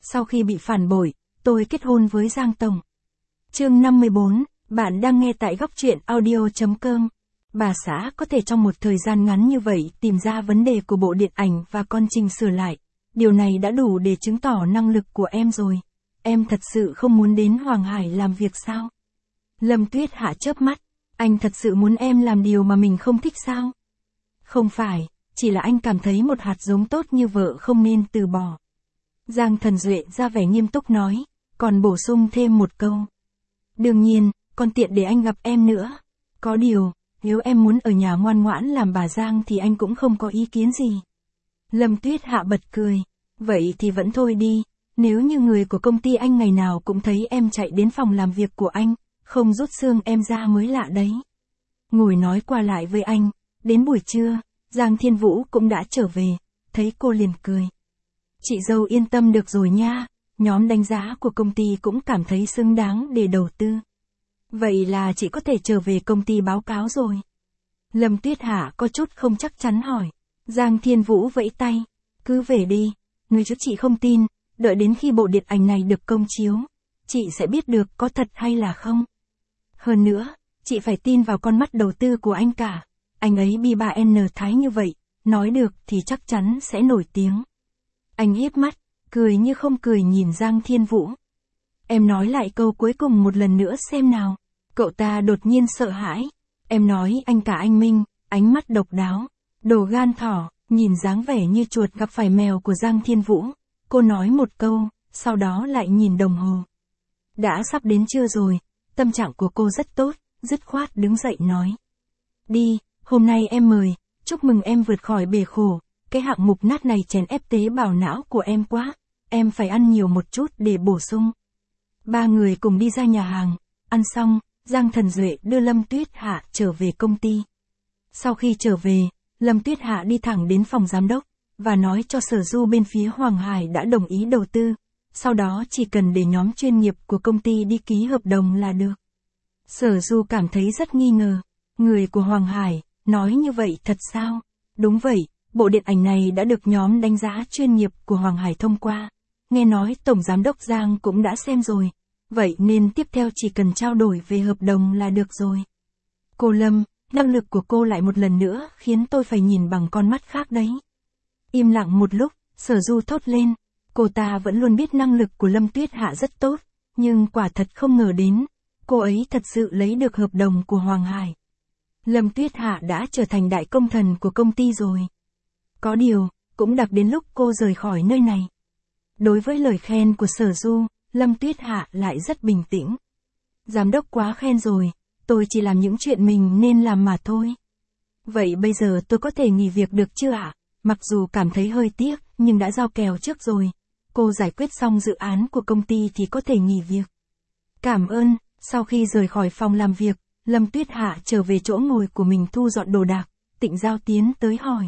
Sau khi bị phản bội, tôi kết hôn với Giang Tổng. Chương 54, bạn đang nghe tại góc truyện audio.com. Bà xã có thể trong một thời gian ngắn như vậy tìm ra vấn đề của bộ điện ảnh và con chỉnh sửa lại. Điều này đã đủ để chứng tỏ năng lực của em rồi. Em thật sự không muốn đến Hoàng Hải làm việc sao? Lâm Tuyết Hạ chớp mắt. Anh thật sự muốn em làm điều mà mình không thích sao? Không phải, chỉ là anh cảm thấy một hạt giống tốt như vợ không nên từ bỏ. Giang Thần Duệ ra vẻ nghiêm túc nói, còn bổ sung thêm một câu. Đương nhiên, còn tiện để anh gặp em nữa. Có điều, nếu em muốn ở nhà ngoan ngoãn làm bà Giang thì anh cũng không có ý kiến gì. Lâm Tuyết Hạ bật cười. Vậy thì vẫn thôi đi, nếu như người của công ty anh ngày nào cũng thấy em chạy đến phòng làm việc của anh, không rút xương em ra mới lạ đấy. Ngồi nói qua lại với anh, đến buổi trưa, Giang Thiên Vũ cũng đã trở về, thấy cô liền cười. Chị dâu yên tâm được rồi nha, nhóm đánh giá của công ty cũng cảm thấy xứng đáng để đầu tư. Vậy là chị có thể trở về công ty báo cáo rồi. Lâm Tuyết Hạ có chút không chắc chắn hỏi. Giang Thiên Vũ vẫy tay, cứ về đi, người chứ chị không tin, đợi đến khi bộ điện ảnh này được công chiếu, chị sẽ biết được có thật hay là không. Hơn nữa, chị phải tin vào con mắt đầu tư của anh cả, anh ấy B3N Thái như vậy, nói được thì chắc chắn sẽ nổi tiếng. Anh híp mắt, cười như không cười nhìn Giang Thiên Vũ. Em nói lại câu cuối cùng một lần nữa xem nào. Cậu ta đột nhiên sợ hãi. Em nói anh cả anh Minh, ánh mắt độc đáo, đồ gan thỏ, nhìn dáng vẻ như chuột gặp phải mèo của Giang Thiên Vũ. Cô nói một câu, sau đó lại nhìn đồng hồ. Đã sắp đến trưa rồi, tâm trạng của cô rất tốt, dứt khoát đứng dậy nói. Đi, hôm nay em mời, chúc mừng em vượt khỏi bể khổ, cái hạng mục nát này chèn ép tế bào não của em quá, em phải ăn nhiều một chút để bổ sung. Ba người cùng đi ra nhà hàng, ăn xong, Giang Thần Duệ đưa Lâm Tuyết Hạ trở về công ty. Sau khi trở về, Lâm Tuyết Hạ đi thẳng đến phòng giám đốc, và nói cho Sở Du bên phía Hoàng Hải đã đồng ý đầu tư, sau đó chỉ cần để nhóm chuyên nghiệp của công ty đi ký hợp đồng là được. Sở Du cảm thấy rất nghi ngờ, người của Hoàng Hải, nói như vậy thật sao? Đúng vậy, bộ điện ảnh này đã được nhóm đánh giá chuyên nghiệp của Hoàng Hải thông qua, nghe nói Tổng Giám đốc Giang cũng đã xem rồi. Vậy nên tiếp theo chỉ cần trao đổi về hợp đồng là được rồi. Cô Lâm, năng lực của cô lại một lần nữa khiến tôi phải nhìn bằng con mắt khác đấy. Im lặng một lúc, Sở Du thốt lên. Cô ta vẫn luôn biết năng lực của Lâm Tuyết Hạ rất tốt, nhưng quả thật không ngờ đến, cô ấy thật sự lấy được hợp đồng của Hoàng Hải. Lâm Tuyết Hạ đã trở thành đại công thần của công ty rồi. Có điều, cũng đặc đến lúc cô rời khỏi nơi này. Đối với lời khen của Sở Du, Lâm Tuyết Hạ lại rất bình tĩnh. Giám đốc quá khen rồi, tôi chỉ làm những chuyện mình nên làm mà thôi. Vậy bây giờ tôi có thể nghỉ việc được chưa ạ? Mặc dù cảm thấy hơi tiếc, nhưng đã giao kèo trước rồi. Cô giải quyết xong dự án của công ty thì có thể nghỉ việc. Cảm ơn, sau khi rời khỏi phòng làm việc, Lâm Tuyết Hạ trở về chỗ ngồi của mình thu dọn đồ đạc, Tịnh Giao tiến tới hỏi.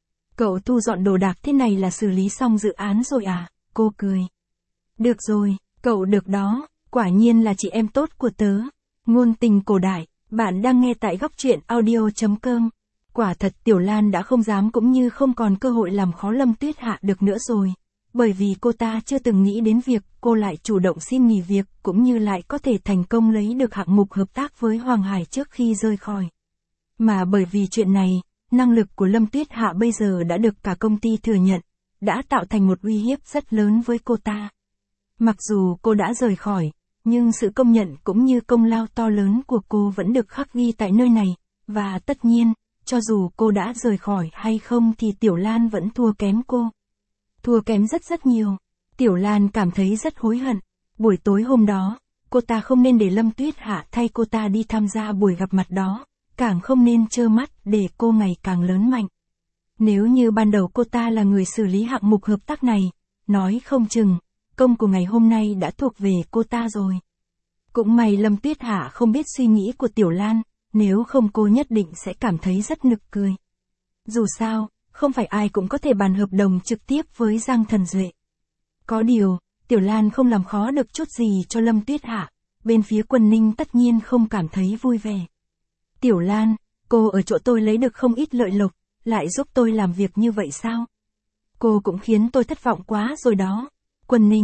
Cậu thu dọn đồ đạc thế này là xử lý xong dự án rồi à? Cô cười. Được rồi. Cậu được đó, quả nhiên là chị em tốt của tớ. Ngôn tình cổ đại, bạn đang nghe tại góc truyện audio.com. Quả thật Tiểu Lan đã không dám cũng như không còn cơ hội làm khó Lâm Tuyết Hạ được nữa rồi. Bởi vì cô ta chưa từng nghĩ đến việc cô lại chủ động xin nghỉ việc cũng như lại có thể thành công lấy được hạng mục hợp tác với Hoàng Hải trước khi rời khỏi. Mà bởi vì chuyện này, năng lực của Lâm Tuyết Hạ bây giờ đã được cả công ty thừa nhận, đã tạo thành một uy hiếp rất lớn với cô ta. Mặc dù cô đã rời khỏi, nhưng sự công nhận cũng như công lao to lớn của cô vẫn được khắc ghi tại nơi này, và tất nhiên, cho dù cô đã rời khỏi hay không thì Tiểu Lan vẫn thua kém cô. Thua kém rất rất nhiều. Tiểu Lan cảm thấy rất hối hận. Buổi tối hôm đó, cô ta không nên để Lâm Tuyết Hạ thay cô ta đi tham gia buổi gặp mặt đó, càng không nên trơ mắt để cô ngày càng lớn mạnh. Nếu như ban đầu cô ta là người xử lý hạng mục hợp tác này, nói không chừng, công của ngày hôm nay đã thuộc về cô ta rồi. Cũng may Lâm Tuyết Hạ không biết suy nghĩ của Tiểu Lan, nếu không cô nhất định sẽ cảm thấy rất nực cười. Dù sao, không phải ai cũng có thể bàn hợp đồng trực tiếp với Giang Thần Duệ. Có điều, Tiểu Lan không làm khó được chút gì cho Lâm Tuyết Hạ, bên phía Quân Ninh tất nhiên không cảm thấy vui vẻ. Tiểu Lan, cô ở chỗ tôi lấy được không ít lợi lộc, lại giúp tôi làm việc như vậy sao? Cô cũng khiến tôi thất vọng quá rồi đó. Quân Ninh,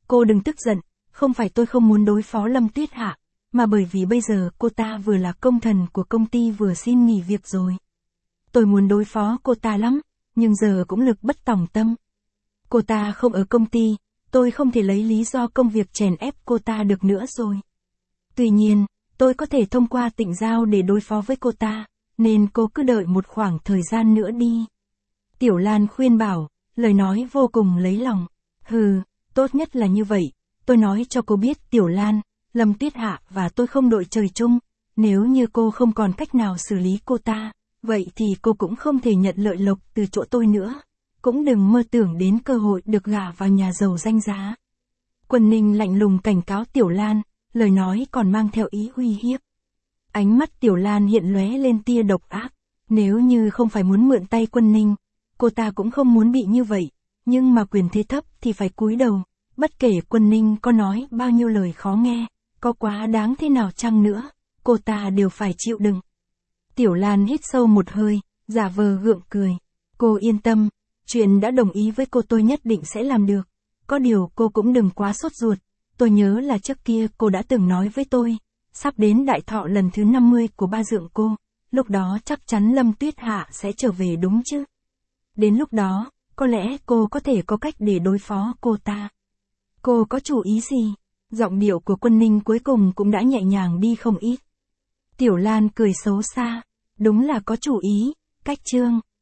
Cô đừng tức giận, không phải tôi không muốn đối phó Lâm Tuyết Hạ, mà bởi vì bây giờ cô ta vừa là công thần của công ty vừa xin nghỉ việc rồi. Tôi muốn đối phó cô ta lắm, nhưng giờ cũng lực bất tòng tâm. Cô ta không ở công ty, tôi không thể lấy lý do công việc chèn ép cô ta được nữa rồi. Tuy nhiên, tôi có thể thông qua Tịnh Giao để đối phó với cô ta, nên cô cứ đợi một khoảng thời gian nữa đi. Tiểu Lan khuyên bảo, lời nói vô cùng lấy lòng. Tốt nhất là như vậy, tôi nói cho cô biết Tiểu Lan, Lâm Tuyết Hạ và tôi không đội trời chung, nếu như cô không còn cách nào xử lý cô ta, vậy thì cô cũng không thể nhận lợi lộc từ chỗ tôi nữa. Cũng đừng mơ tưởng đến cơ hội được gả vào nhà giàu danh giá. Quân Ninh lạnh lùng cảnh cáo Tiểu Lan, lời nói còn mang theo ý uy hiếp. Ánh mắt Tiểu Lan hiện lóe lên tia độc ác, nếu như không phải muốn mượn tay Quân Ninh, cô ta cũng không muốn bị như vậy, nhưng mà quyền thế thấp thì phải cúi đầu, bất kể Quân Ninh có nói bao nhiêu lời khó nghe, có quá đáng thế nào chăng nữa, cô ta đều phải chịu đựng. Tiểu Lan hít sâu một hơi, giả vờ gượng cười. Cô yên tâm, chuyện đã đồng ý với cô tôi nhất định sẽ làm được. Có điều cô cũng đừng quá sốt ruột. Tôi nhớ là trước kia cô đã từng nói với tôi, sắp đến đại thọ lần thứ 50 của ba dượng cô, lúc đó chắc chắn Lâm Tuyết Hạ sẽ trở về đúng chứ. Đến lúc đó, có lẽ cô có thể có cách để đối phó cô ta. Cô có chủ ý gì? Giọng điệu của Quân Ninh cuối cùng cũng đã nhẹ nhàng đi không ít. Tiểu Lan cười xấu xa, đúng là có chủ ý, cách chương.